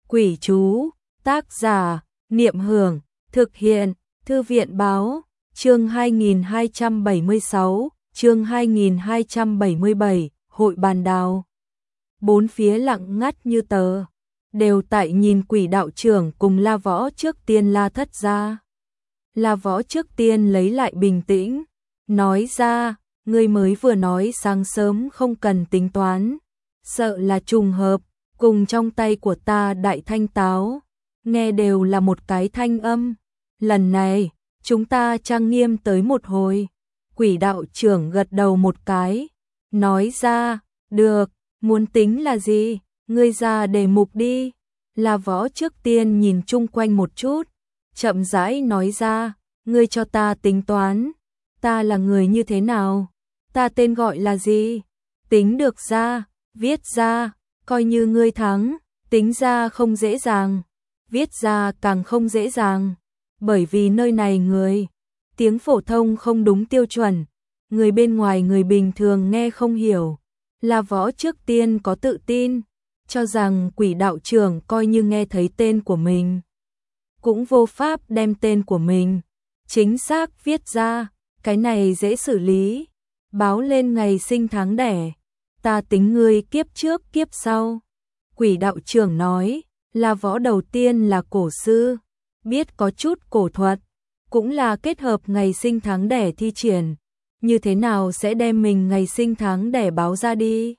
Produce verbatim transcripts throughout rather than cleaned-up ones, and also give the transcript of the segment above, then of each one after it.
Quỷ chú, tác giả, Niệm Hưởng, thực hiện, Thư viện báo, chương hai nghìn hai trăm bảy mươi sáu, chương hai nghìn hai trăm bảy mươi bảy, hội bàn đào. Bốn phía lặng ngắt như tờ, đều tại nhìn Quỷ đạo trưởng cùng La Võ trước tiên La Thất ra. La Võ trước tiên lấy lại bình tĩnh, nói ra, ngươi mới vừa nói sáng sớm không cần tính toán, sợ là trùng hợp, cùng trong tay của ta đại thanh táo, nghe đều là một cái thanh âm. Lần này, chúng ta trang nghiêm tới một hồi. Quỷ đạo trưởng gật đầu một cái, nói ra, được, muốn tính là gì, ngươi ra đề mục đi. La Võ trước tiên nhìn chung quanh một chút, chậm rãi nói ra, ngươi cho ta tính toán, ta là người như thế nào, ta tên gọi là gì, tính được ra, viết ra, coi như ngươi thắng, tính ra không dễ dàng, viết ra càng không dễ dàng, bởi vì nơi này người, tiếng phổ thông không đúng tiêu chuẩn, người bên ngoài người bình thường nghe không hiểu. La Võ trước tiên có tự tin, cho rằng Quỷ đạo trưởng coi như nghe thấy tên của mình, cũng vô pháp đem tên của mình chính xác viết ra, cái này dễ xử lý, báo lên ngày sinh tháng đẻ, ta tính ngươi kiếp trước kiếp sau. Quỷ đạo trưởng nói, La Võ đầu tiên là cổ sư, biết có chút cổ thuật, cũng là kết hợp ngày sinh tháng đẻ thi triển, như thế nào sẽ đem mình ngày sinh tháng đẻ báo ra đi.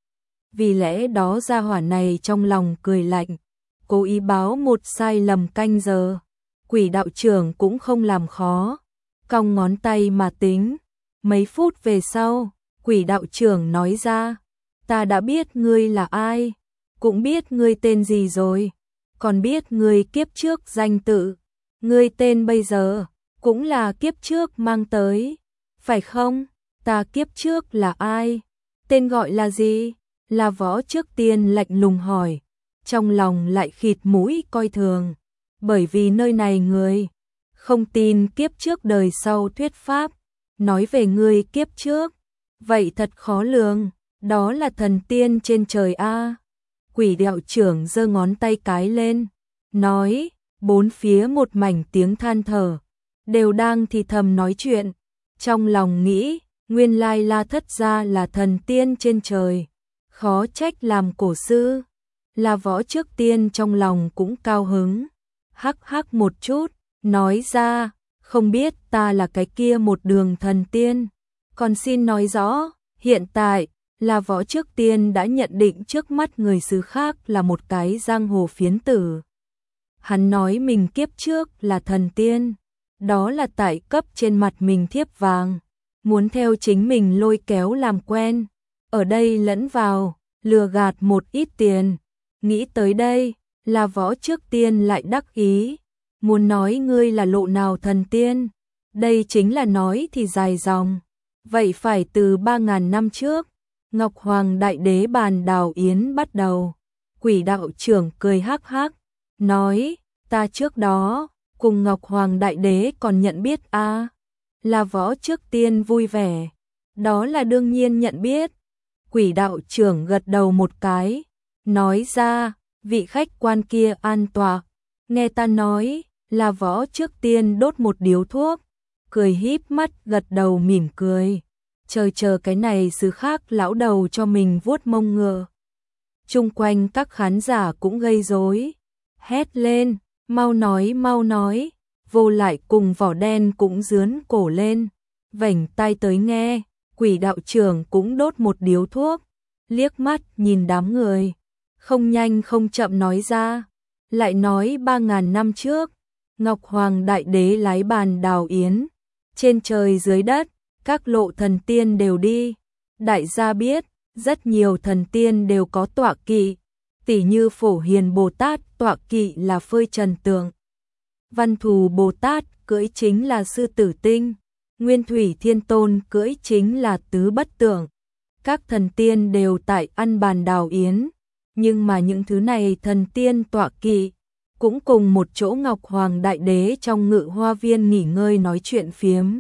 Vì lẽ đó gia hỏa này trong lòng cười lạnh, cố ý báo một sai lầm canh giờ. Quỷ đạo trưởng cũng không làm khó, cong ngón tay mà tính. Mấy phút về sau, Quỷ đạo trưởng nói ra, ta đã biết ngươi là ai, cũng biết ngươi tên gì rồi, còn biết ngươi kiếp trước danh tự, ngươi tên bây giờ cũng là kiếp trước mang tới, phải không? Ta kiếp trước là ai? Tên gọi là gì? La Võ trước tiên lạnh lùng hỏi, trong lòng lại khịt mũi coi thường, bởi vì nơi này người không tin kiếp trước đời sau thuyết pháp, nói về ngươi kiếp trước, vậy thật khó lường, đó là thần tiên trên trời a. Quỷ đạo trưởng giơ ngón tay cái lên, nói, bốn phía một mảnh tiếng than thở, đều đang thì thầm nói chuyện, trong lòng nghĩ, nguyên lai La Thất gia là thần tiên trên trời, khó trách làm cổ sư. La Võ trước tiên trong lòng cũng cao hứng, hắc hắc một chút, nói ra, không biết ta là cái kia một đường thần tiên, còn xin nói rõ, hiện tại, La Võ trước tiên đã nhận định trước mắt người xứ khác là một cái giang hồ phiến tử. Hắn nói mình kiếp trước là thần tiên, đó là tại cấp trên mặt mình thiếp vàng, muốn theo chính mình lôi kéo làm quen, ở đây lẫn vào, lừa gạt một ít tiền. Nghĩ tới đây, La Võ trước tiên lại đắc ý, muốn nói ngươi là lộ nào thần tiên, đây chính là nói thì dài dòng, vậy phải từ ba ngàn năm trước, Ngọc Hoàng Đại Đế bàn đào yến bắt đầu. Quỷ đạo trưởng cười hắc hắc, nói, ta trước đó, cùng Ngọc Hoàng Đại Đế còn nhận biết a. À? La Võ trước tiên vui vẻ, đó là đương nhiên nhận biết. Quỷ đạo trưởng gật đầu một cái, nói ra, vị khách quan kia an tọa, nghe ta nói. La Võ trước tiên đốt một điếu thuốc, cười híp mắt gật đầu mỉm cười, chờ chờ cái này xứ khác lão đầu cho mình vuốt mông ngựa. Chung quanh các khán giả cũng gây rối, hét lên, mau nói mau nói, vô lại cùng vỏ đen cũng dướn cổ lên, vểnh tai tới nghe. Quỷ đạo trưởng cũng đốt một điếu thuốc, liếc mắt nhìn đám người, không nhanh không chậm nói ra, lại nói ba ngàn năm trước, Ngọc Hoàng Đại Đế lái bàn đào yến, trên trời dưới đất, các lộ thần tiên đều đi, đại gia biết, rất nhiều thần tiên đều có tọa kỵ, tỉ như Phổ Hiền Bồ Tát tọa kỵ là Phơi Trần Tượng, Văn Thù Bồ Tát cưỡi chính là Sư Tử Tinh, Nguyên Thủy Thiên Tôn cưỡi chính là Tứ Bất Tượng. Các thần tiên đều tại ăn bàn đào yến, nhưng mà những thứ này thần tiên tọa kỵ cũng cùng một chỗ Ngọc Hoàng Đại Đế trong Ngự Hoa Viên nghỉ ngơi nói chuyện phiếm.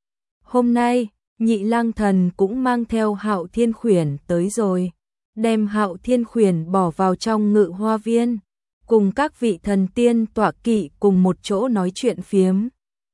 Hôm nay, Nhị Lang Thần cũng mang theo Hạo Thiên Khuyển tới rồi, đem Hạo Thiên Khuyển bỏ vào trong Ngự Hoa Viên, cùng các vị thần tiên tọa kỵ cùng một chỗ nói chuyện phiếm.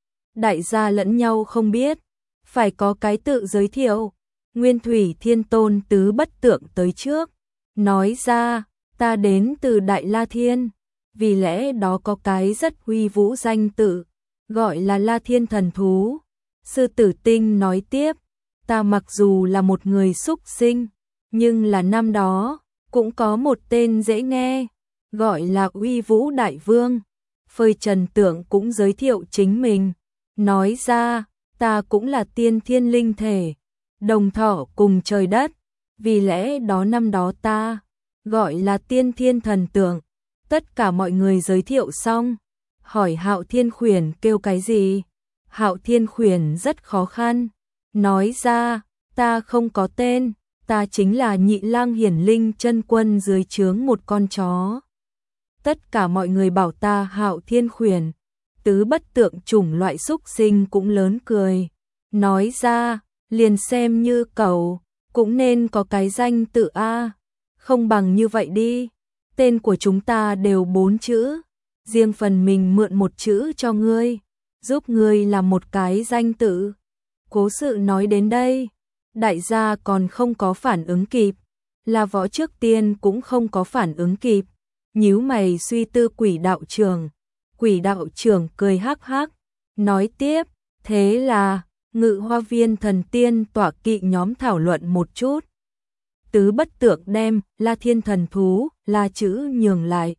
Đại gia lẫn nhau không biết, phải có cái tự giới thiệu. Nguyên Thủy Thiên Tôn Tứ Bất Tượng tới trước, nói ra, ta đến từ Đại La Thiên, vì lẽ đó có cái rất uy vũ danh tự, gọi là La Thiên Thần Thú. Sư Tử Tinh nói tiếp, ta mặc dù là một người súc sinh, nhưng là năm đó, cũng có một tên dễ nghe, gọi là Uy Vũ Đại Vương. Phơi Trần Tượng cũng giới thiệu chính mình, nói ra, ta cũng là tiên thiên linh thể, đồng thọ cùng trời đất, vì lẽ đó năm đó ta, gọi là tiên thiên thần tượng. Tất cả mọi người giới thiệu xong, hỏi Hạo Thiên Khuyển kêu cái gì? Hạo Thiên Khuyển rất khó khăn, nói ra, ta không có tên, ta chính là Nhị Lang Hiển Linh chân quân dưới trướng một con chó. Tất cả mọi người bảo ta Hạo Thiên Khuyển, Tứ Bất Tượng chủng loại súc sinh cũng lớn cười, nói ra, liền xem như cậu, cũng nên có cái danh tự A, không bằng như vậy đi, tên của chúng ta đều bốn chữ, riêng phần mình mượn một chữ cho ngươi, giúp ngươi làm một cái danh tự. Cố sự nói đến đây, đại gia còn không có phản ứng kịp, là võ trước tiên cũng không có phản ứng kịp, nhíu mày suy tư. Quỷ đạo trưởng, quỷ đạo trưởng cười hắc hắc, nói tiếp, thế là, Ngự Hoa Viên thần tiên tọa kỵ nhóm thảo luận một chút. Tứ Bất Tượng đem La Thiên Thần Thú là chữ nhường lại.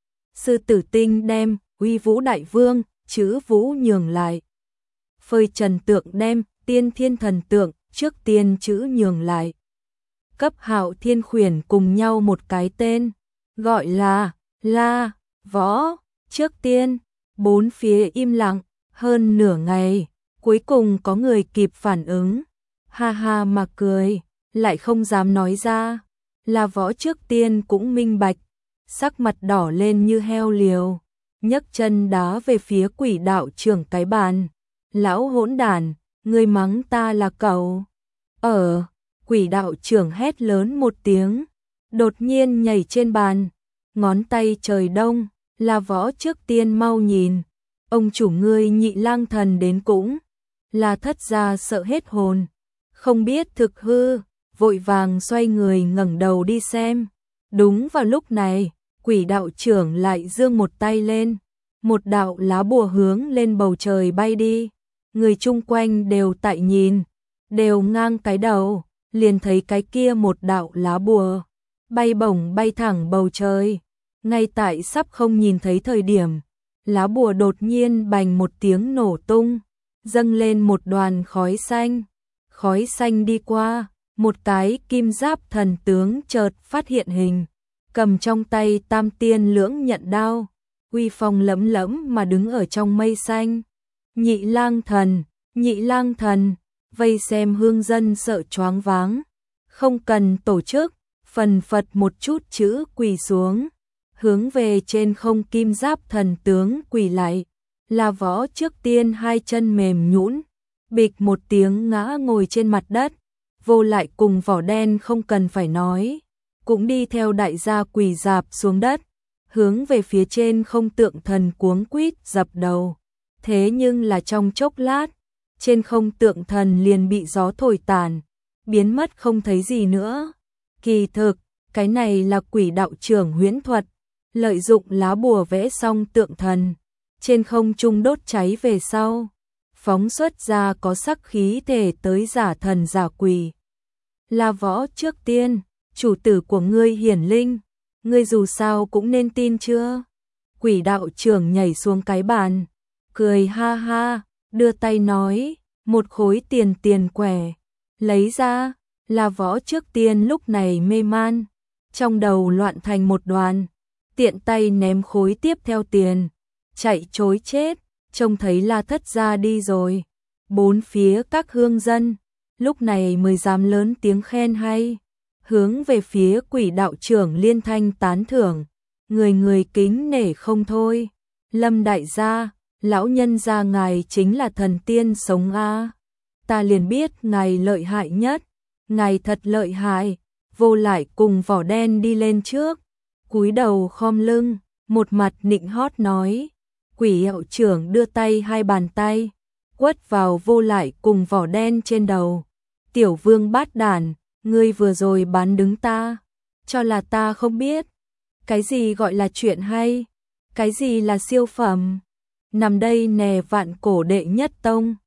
Sư Tử Tinh đem Uy Vũ Đại Vương chữ Vũ nhường lại. Phơi Trần Tượng đem Tiên Thiên Thần Tượng trước tiên chữ nhường lại. Cấp Hạo Thiên Khuyển cùng nhau một cái tên, gọi là La Võ. Trước tiên, bốn phía im lặng, hơn nửa ngày, cuối cùng có người kịp phản ứng, ha ha mà cười, lại không dám nói ra. La Võ trước tiên cũng minh bạch, sắc mặt đỏ lên như heo liều, nhấc chân đá về phía quỷ đạo trưởng cái bàn. Lão hỗn đản, ngươi mắng ta là cậu. Ở, quỷ đạo trưởng hét lớn một tiếng, đột nhiên nhảy trên bàn, ngón tay trời đông. La Võ trước tiên mau nhìn, ông chủ ngươi Nhị Lang Thần đến cũng là thất gia sợ hết hồn, không biết thực hư, vội vàng xoay người ngẩng đầu đi xem. Đúng vào lúc này, quỷ đạo trưởng lại giương một tay lên, một đạo lá bùa hướng lên bầu trời bay đi. Người chung quanh đều tại nhìn, đều ngang cái đầu, liền thấy cái kia một đạo lá bùa bay bổng bay thẳng bầu trời. Ngay tại sắp không nhìn thấy thời điểm, lá bùa đột nhiên bành một tiếng nổ tung, dâng lên một đoàn khói xanh. Khói xanh đi qua, một cái kim giáp thần tướng chợt phát hiện hình, cầm trong tay tam tiên lưỡng nhận đao, uy phong lẫm lẫm mà đứng ở trong mây xanh. Nhị Lang Thần, Nhị Lang Thần, vây xem hương dân sợ choáng váng, không cần tổ chức, phần phật một chút chữ quỳ xuống, hướng về trên không kim giáp thần tướng quỳ lại. La Võ trước tiên hai chân mềm nhũn, bịch một tiếng ngã ngồi trên mặt đất. Vô Lại cùng Vỏ Đen không cần phải nói, cũng đi theo đại gia quỳ rạp xuống đất, hướng về phía trên không tượng thần cuống quýt dập đầu. Thế nhưng là trong chốc lát, trên không tượng thần liền bị gió thổi tàn, biến mất không thấy gì nữa. Kỳ thực, cái này là quỷ đạo trưởng huyễn thuật, lợi dụng lá bùa vẽ xong tượng thần, trên không trung đốt cháy về sau, phóng xuất ra có sắc khí thể tới giả thần giả quỷ. La Võ trước tiên, chủ tử của ngươi Hiển Linh, ngươi dù sao cũng nên tin chưa? Quỷ đạo trưởng nhảy xuống cái bàn, cười ha ha, đưa tay nói, một khối tiền tiền quẻ, lấy ra. La Võ trước tiên lúc này mê man, trong đầu loạn thành một đoàn, tiện tay ném khối tiếp theo tiền, chạy trối chết. Trông thấy La Thất gia đi rồi, bốn phía các hương dân lúc này mới dám lớn tiếng khen hay, hướng về phía quỷ đạo trưởng liên thanh tán thưởng, người người kính nể không thôi. Lâm đại gia, lão nhân gia ngài chính là thần tiên sống a, ta liền biết ngài lợi hại nhất, ngài thật lợi hại. Vô Lại cùng Vỏ Đen đi lên trước, cúi đầu khom lưng, một mặt nịnh hót nói. Quỷ hiệu trưởng đưa tay hai bàn tay, quất vào Vô Lại cùng vỏ đen trên đầu. Tiểu vương bát đản, ngươi vừa rồi bán đứng ta, cho là ta không biết. Cái gì gọi là chuyện hay? Cái gì là siêu phẩm? Nằm đây nè vạn cổ đệ nhất tông.